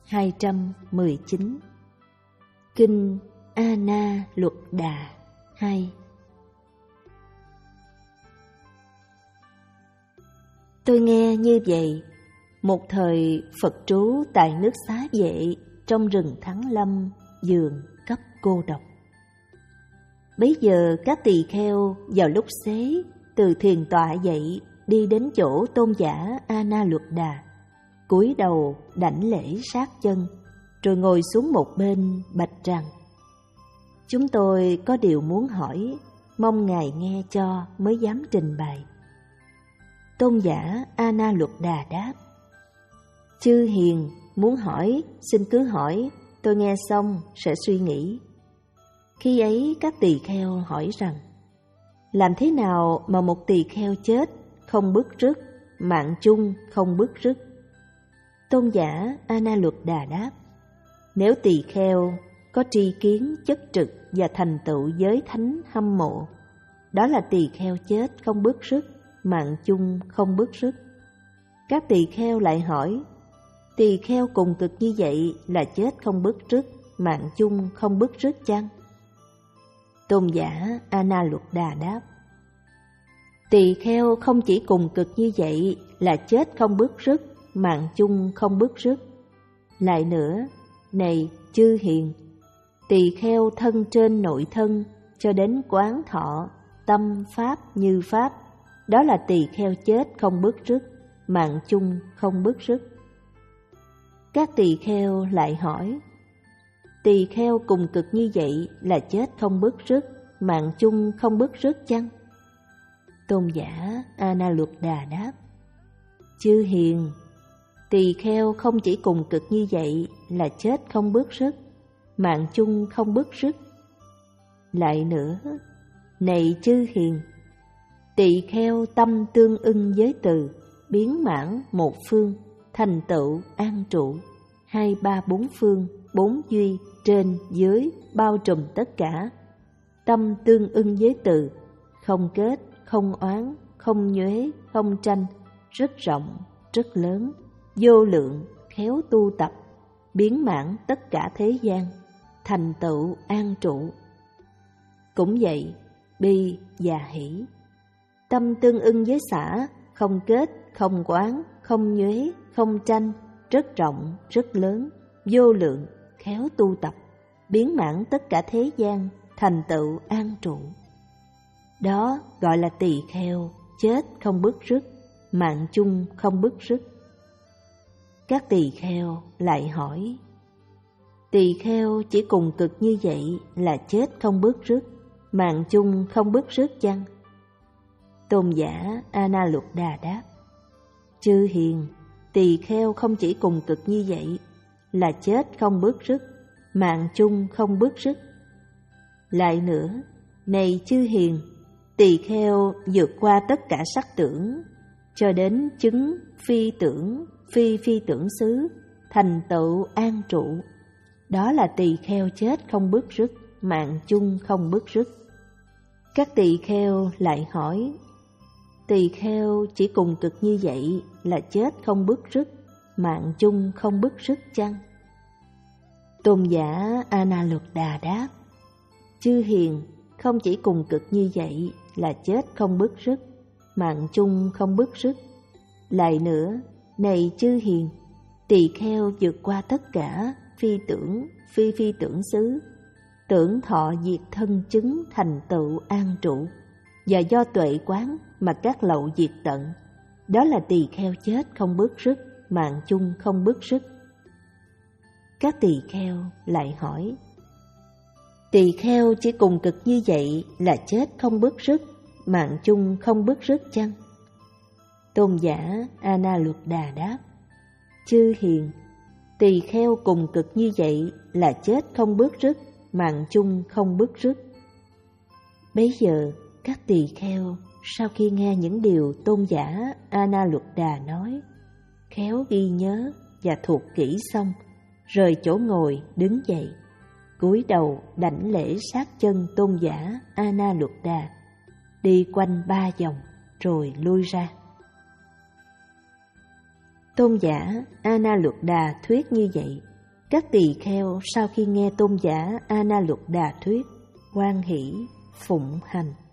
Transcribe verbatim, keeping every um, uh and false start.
hai trăm mười chín. Kinh A Na Luật Đà hai. Tôi nghe như vậy, một thời Phật trú tại nước Xá Vệ trong rừng Thắng Lâm, giường cấp cô độc. Bấy giờ các tỳ kheo vào lúc xế từ thiền tọa dậy, đi đến chỗ tôn giả A Na Luật Đà, cúi đầu đảnh lễ sát chân, rồi ngồi xuống một bên bạch rằng: chúng tôi có điều muốn hỏi, mong ngài nghe cho mới dám trình bày. Tôn giả A Na Luật Đà đáp: chư hiền muốn hỏi xin cứ hỏi, tôi nghe xong sẽ suy nghĩ. Khi ấy các tỳ kheo hỏi rằng: làm thế nào mà một tỳ kheo chết không bứt rứt, mạng chung không bứt rứt? Tôn giả A Na Luật Đà đáp: nếu tỳ kheo có tri kiến chất trực và thành tựu giới thánh hâm mộ, đó là tỳ kheo chết không bứt rứt, mạng chung không bứt rứt. Các tỳ kheo lại hỏi: tỳ kheo cùng cực như vậy là chết không bứt rứt, mạng chung không bứt rứt chăng? Tôn giả A Na Luật Đà đáp: tỳ kheo không chỉ cùng cực như vậy là chết không bứt rứt, mạng chung không bứt rứt. Lại nữa, này chư hiền, tỳ kheo thân trên nội thân cho đến quán thọ tâm pháp như pháp, đó là tỳ kheo chết không bứt rứt, mạng chung không bứt rứt. Các tỳ kheo lại hỏi: tỳ kheo cùng cực như vậy là chết không bứt rứt, mạng chung không bứt rứt chăng? Tôn giả A Na Luật Đà đáp: chư hiền, tỳ kheo không chỉ cùng cực như vậy là chết không bứt rứt, mạng chung không bứt rứt. Lại nữa, này chư hiền, tỳ kheo tâm tương ưng với từ, biến mãn một phương, thành tựu an trụ, hai ba bốn phương, bốn duy, trên dưới, bao trùm tất cả. Tâm tương ưng với từ, không kết, không oán, không nhuế, không tranh, rất rộng, rất lớn, vô lượng, khéo tu tập, biến mãn tất cả thế gian, thành tựu an trụ. Cũng vậy, bi và hỷ. Tâm tương ưng với xả, không kết, không oán, không nhuế, không tranh, rất rộng, rất lớn, vô lượng, khéo tu tập, biến mãn tất cả thế gian, thành tựu an trụ. Đó gọi là tỳ kheo chết không bứt rứt, mạng chung không bứt rứt. Các tỳ kheo lại hỏi: tỳ kheo chỉ cùng cực như vậy là chết không bứt rứt, mạng chung không bứt rứt chăng? Tôn giả A Na Luật Đà đáp: chư hiền, tỳ kheo không chỉ cùng cực như vậy là chết không bứt rứt, mạng chung không bứt rứt. Lại nữa, này chư hiền, tỳ kheo vượt qua tất cả sắc tưởng, cho đến chứng phi tưởng, phi phi tưởng xứ, thành tựu an trụ. Đó là tỳ kheo chết không bứt rứt, mạng chung không bứt rứt. Các tỳ kheo lại hỏi: tỳ kheo chỉ cùng cực như vậy là chết không bứt rứt, mạng chung không bứt rứt chăng? Tôn giả A Na Luật Đà đáp: chư hiền, không chỉ cùng cực như vậy là chết không bứt rứt, mạng chung không bứt rứt. Lại nữa, này chư hiền, tỳ kheo vượt qua tất cả phi tưởng, phi phi tưởng xứ, tưởng thọ diệt thân chứng thành tựu an trụ, và do tuệ quán mà các lậu diệt tận. Đó là tỳ kheo chết không bứt rứt, mạng chung không bứt rứt. Các tỳ kheo lại hỏi: tỳ kheo chỉ cùng cực như vậy là chết không bứt rứt, mạng chung không bứt rứt chăng? Tôn giả A Na Luật Đà đáp: chư hiền, tỳ kheo cùng cực như vậy là chết không bứt rứt, mạng chung không bứt rứt. Bấy giờ các tỳ kheo sau khi nghe những điều tôn giả A Na Luật Đà nói, khéo ghi nhớ và thuộc kỹ xong, rời chỗ ngồi đứng dậy, cúi đầu đảnh lễ sát chân tôn giả A Na Luật Đà, đi quanh ba vòng rồi lui ra. Tôn giả A Na Luật Đà thuyết như vậy, Các tỳ kheo sau khi nghe tôn giả A Na Luật Đà thuyết, hoan hỷ phụng hành.